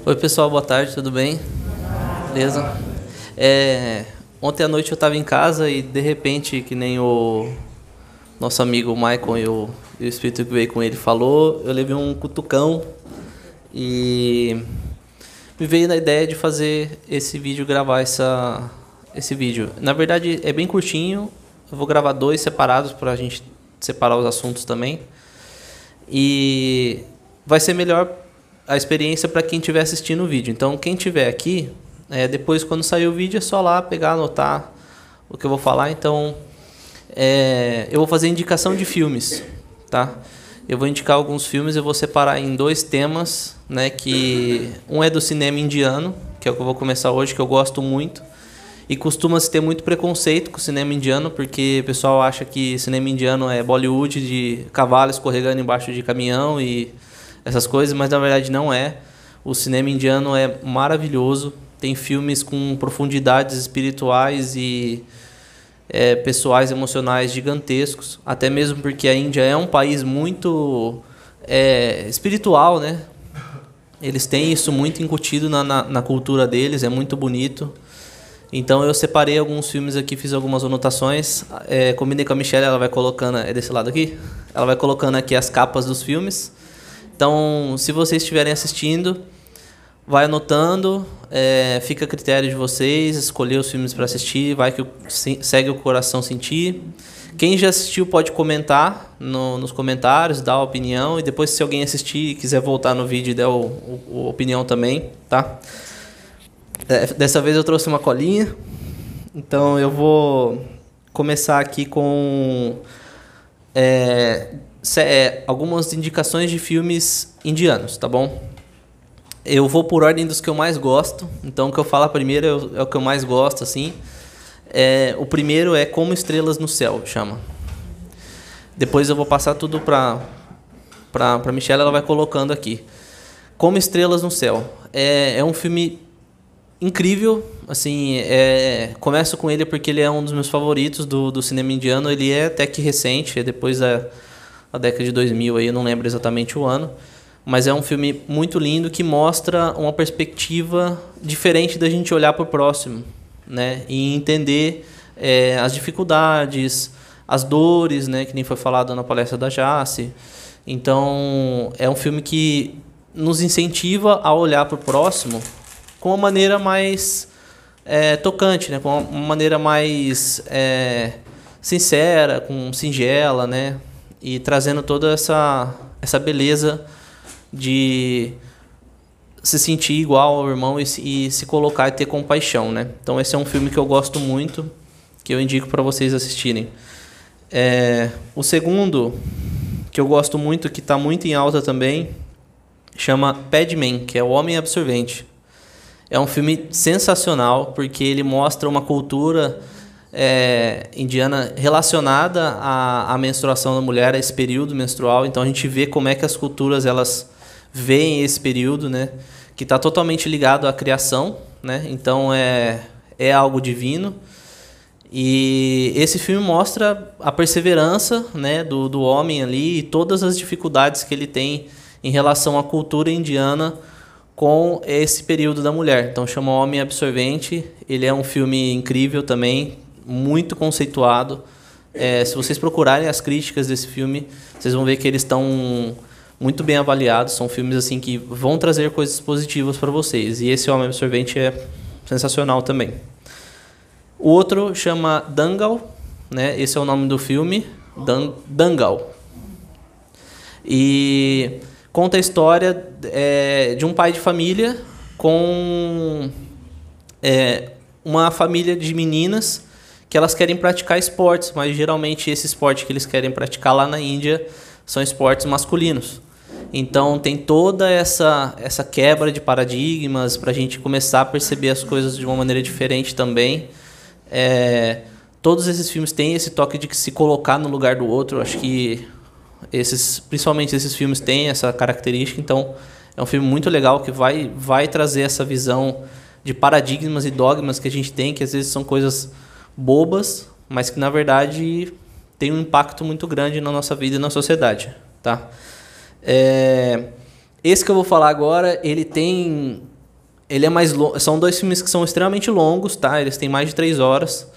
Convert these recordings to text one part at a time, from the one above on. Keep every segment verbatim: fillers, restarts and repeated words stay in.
Oi pessoal, boa tarde, tudo bem? Beleza? É, ontem à noite eu estava em casa e de repente, que nem o nosso amigo Michael e o, e o espírito que veio com ele falou, eu levei um cutucão e me veio na ideia de fazer esse vídeo, gravar essa, esse vídeo. Na verdade é bem curtinho, eu vou gravar dois separados para a gente separar os assuntos também. E vai ser melhor a experiência para quem estiver assistindo o vídeo. Então, quem estiver aqui, é, depois quando sair o vídeo é só lá pegar, anotar o que eu vou falar. Então, é, eu vou fazer indicação de filmes, tá? Eu vou indicar alguns filmes, eu vou separar em dois temas, né? Que um é do cinema indiano, que é o que eu vou começar hoje, que eu gosto muito. E costuma-se ter muito preconceito com o cinema indiano, porque o pessoal acha que cinema indiano é Bollywood de cavalo escorregando embaixo de caminhão e essas coisas, mas na verdade não é. O cinema indiano é maravilhoso, tem filmes com profundidades espirituais e é, pessoais, emocionais gigantescos, até mesmo porque a Índia é um país muito é, espiritual, né? Eles têm isso muito incutido na, na, na cultura deles, é muito bonito. Então eu separei alguns filmes aqui, fiz algumas anotações, é, combinei com a Michelle, ela vai colocando, é desse lado aqui? Ela vai colocando aqui as capas dos filmes. Então, se vocês estiverem assistindo, vai anotando, é, fica a critério de vocês, escolher os filmes para assistir, vai que segue o coração sentir. Quem já assistiu pode comentar no, nos comentários, dar a opinião, e depois se alguém assistir e quiser voltar no vídeo e der o, o, a opinião também, tá? Dessa vez eu trouxe uma colinha, então eu vou começar aqui com é, é, algumas indicações de filmes indianos, tá bom? Eu vou por ordem dos que eu mais gosto, então o que eu falo primeiro é o, é o que eu mais gosto, assim. É, o primeiro é Como Estrelas no Céu, chama. Depois eu vou passar tudo para para para Michelle, ela vai colocando aqui. Como Estrelas no Céu é, é um filme incrível, assim, é, começo com ele porque ele é um dos meus favoritos do, do cinema indiano. Ele é até que recente, é depois da, da década de dois mil, aí, eu não lembro exatamente o ano, mas é um filme muito lindo que mostra uma perspectiva diferente da gente olhar para o próximo, né, e entender é, as dificuldades, as dores, né, que nem foi falado na palestra da Jace. Então, é um filme que nos incentiva a olhar para o próximo com uma maneira mais é, tocante, né? Com uma maneira mais é, sincera, com singela, né? E trazendo toda essa, essa beleza de se sentir igual ao irmão e se, e se colocar e ter compaixão, né? Então esse é um filme que eu gosto muito, que eu indico para vocês assistirem. É, o segundo, que eu gosto muito, que está muito em alta também, chama Padman, que é O Homem Absorvente. É um filme sensacional, porque ele mostra uma cultura é, indiana relacionada à, à menstruação da mulher, a esse período menstrual. Então a gente vê como é que as culturas elas veem esse período, né? Que está totalmente ligado à criação, né? Então é, é algo divino. E esse filme mostra a perseverança, né, do, do homem ali e todas as dificuldades que ele tem em relação à cultura indiana com esse período da mulher. Então chama Homem Absorvente. Ele é um filme incrível também, muito conceituado. É, se vocês procurarem as críticas desse filme, vocês vão ver que eles estão muito bem avaliados. São filmes assim que vão trazer coisas positivas para vocês. E esse Homem Absorvente é sensacional também. O outro chama Dangal, né? Esse é o nome do filme, Dan Dangal. E conta a história é, de um pai de família com é, uma família de meninas que elas querem praticar esportes, mas geralmente esse esporte que eles querem praticar lá na Índia são esportes masculinos. Então tem toda essa, essa quebra de paradigmas para a gente começar a perceber as coisas de uma maneira diferente também. É, todos esses filmes têm esse toque de se colocar no lugar do outro. Acho que esses, principalmente esses filmes têm essa característica. Então é um filme muito legal que vai, vai trazer essa visão de paradigmas e dogmas que a gente tem, que às vezes são coisas bobas, mas que na verdade tem um impacto muito grande na nossa vida e na sociedade, tá? É, esse que eu vou falar agora, ele tem Ele é mais longo. São dois filmes que são extremamente longos, tá? Eles têm mais de três horas.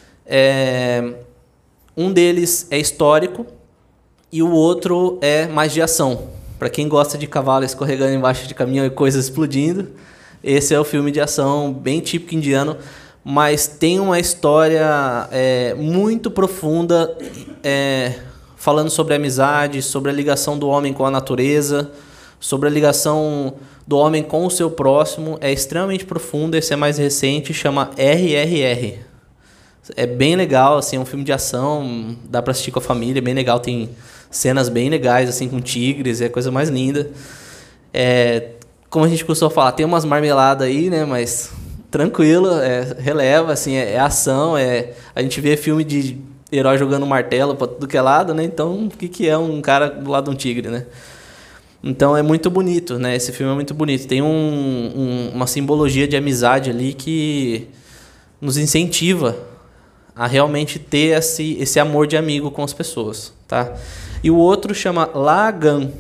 É, um deles é histórico e o outro é mais de ação. Para quem gosta de cavalo escorregando embaixo de caminhão e coisas explodindo, esse é o filme de ação bem típico indiano, mas tem uma história é, muito profunda, é, falando sobre a amizade, sobre a ligação do homem com a natureza, sobre a ligação do homem com o seu próximo. É extremamente profundo. Esse é mais recente, chama R R R. É bem legal, assim, é um filme de ação, dá pra assistir com a família, é bem legal, tem cenas bem legais, assim, com tigres, é a coisa mais linda. É, como a gente costuma falar, tem umas marmeladas aí, né, mas tranquilo, é, releva, assim, é, é ação, é, a gente vê filme de herói jogando martelo pra tudo que é lado, né, então o que, que é um cara do lado de um tigre, né? Então é muito bonito, né, esse filme é muito bonito, tem um, um, uma simbologia de amizade ali que nos incentiva a realmente ter esse, esse amor de amigo com as pessoas, tá? E o outro chama Lagan,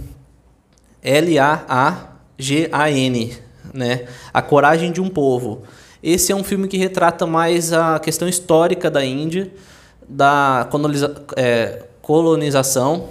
L A A G A N, né? A Coragem de um Povo. Esse é um filme que retrata mais a questão histórica da Índia, da coloniza é, colonização,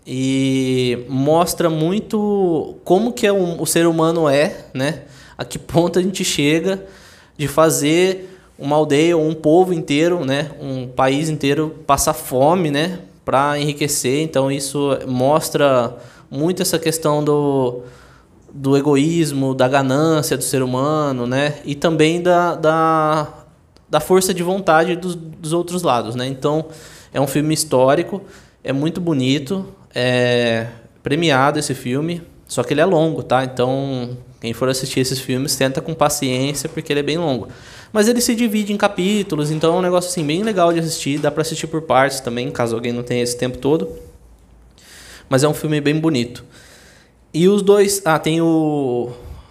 e mostra muito como que é um, o ser humano é, né? A que ponto a gente chega de fazer uma aldeia ou um povo inteiro, né, um país inteiro passar fome, né, para enriquecer. Então isso mostra muito essa questão do, do egoísmo, da ganância do ser humano, né, e também da, da, da força de vontade dos, dos outros lados, né. Então é um filme histórico, é muito bonito, é premiado esse filme, só que ele é longo, tá? Então quem for assistir esses filmes tenta com paciência, porque ele é bem longo. Mas ele se divide em capítulos, então é um negócio assim, bem legal de assistir. Dá para assistir por partes também, caso alguém não tenha esse tempo todo. Mas é um filme bem bonito. E os dois... Ah, tem o...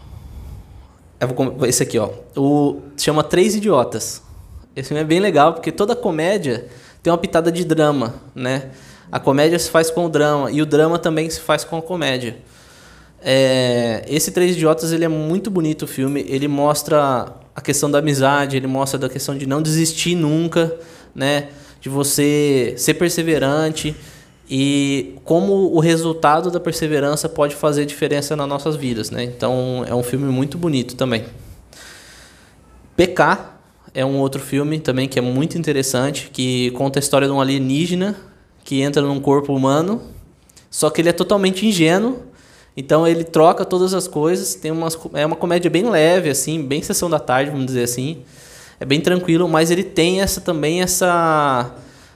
Esse aqui, ó. O... Chama Três Idiotas. Esse filme é bem legal, porque toda comédia tem uma pitada de drama, né? A comédia se faz com o drama, e o drama também se faz com a comédia. É... Esse Três Idiotas, ele é muito bonito, o filme. Ele mostra a questão da amizade, ele mostra da questão de não desistir nunca, né? De você ser perseverante e como o resultado da perseverança pode fazer diferença nas nossas vidas, né? Então é um filme muito bonito também. P K é um outro filme também que é muito interessante, que conta a história de um alienígena que entra num corpo humano, só que ele é totalmente ingênuo. Então ele troca todas as coisas, tem umas, é uma comédia bem leve, assim, bem sessão da tarde, vamos dizer assim. É bem tranquilo, mas ele tem essa também essa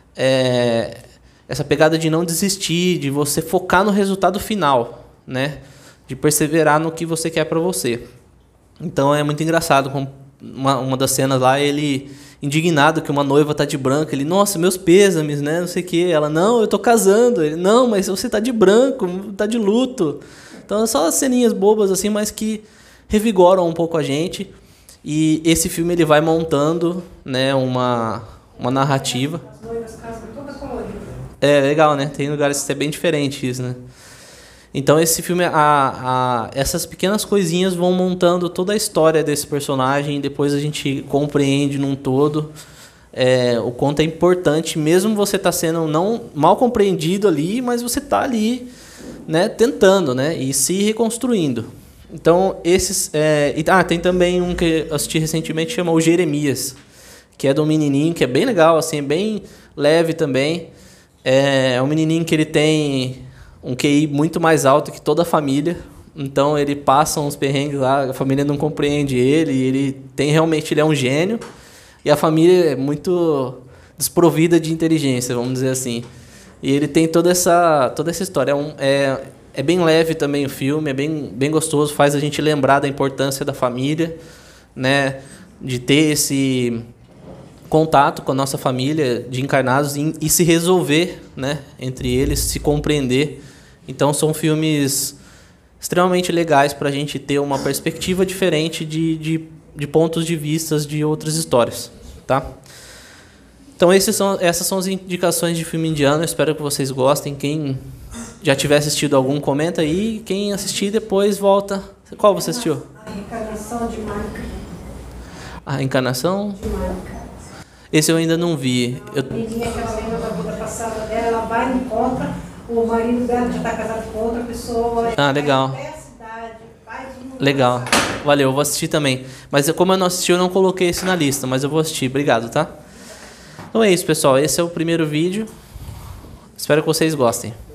é, essa pegada de não desistir, de você focar no resultado final, né? De perseverar no que você quer para você. Então é muito engraçado, com uma, uma das cenas lá, ele indignado que uma noiva tá de branco, ele, nossa, meus pêsames, né? Não sei o quê. Ela, não, eu tô casando. Ele, não, mas você tá de branco, tá de luto. Então, só as ceninhas bobas, assim, mas que revigoram um pouco a gente. E esse filme, ele vai montando, né, uma, uma narrativa. As noivas casam toda colorida. É, legal, né? Tem lugares que é bem diferente isso, né? Então, esse filme, a, a, essas pequenas coisinhas vão montando toda a história desse personagem. E depois a gente compreende num todo é, o quanto é importante, mesmo você tá sendo não mal compreendido ali, mas você tá ali, né, tentando, né, e se reconstruindo. Então, esses... É, e, ah, tem também um que eu assisti recentemente, chama O Jeremias, que é de um menininho, que é bem legal, assim, bem leve também. É, é um menininho que ele tem um Q I muito mais alto que toda a família. Então, ele passa uns perrengues lá, a família não compreende ele, e ele tem realmente, ele é um gênio, e a família é muito desprovida de inteligência, vamos dizer assim. E ele tem toda essa, toda essa história. É, um, é, é bem leve também o filme, é bem, bem gostoso, faz a gente lembrar da importância da família, né? De ter esse contato com a nossa família de encarnados e, e se resolver, né, entre eles, se compreender. Então são filmes extremamente legais para a gente ter uma perspectiva diferente de, de, de pontos de vistas de outras histórias, tá? Então esses são, essas são as indicações de filme indiano. Eu espero que vocês gostem. Quem já tiver assistido algum, comenta aí. Quem assistir, depois volta. Qual você assistiu? A Reencarnação. Encarnação de Mônica. A Encarnação? De Mônica. Esse eu ainda não vi. Eu... A menina que ela lembra da vida passada dela, ela vai e encontra, o marido dela já está casado com outra pessoa. Ah, legal. Vai até a cidade, faz um Legal. Valeu, eu vou assistir também. Mas como eu não assisti, eu não coloquei esse na lista, mas eu vou assistir. Obrigado, tá? Então é isso, pessoal. Esse é o primeiro vídeo. Espero que vocês gostem.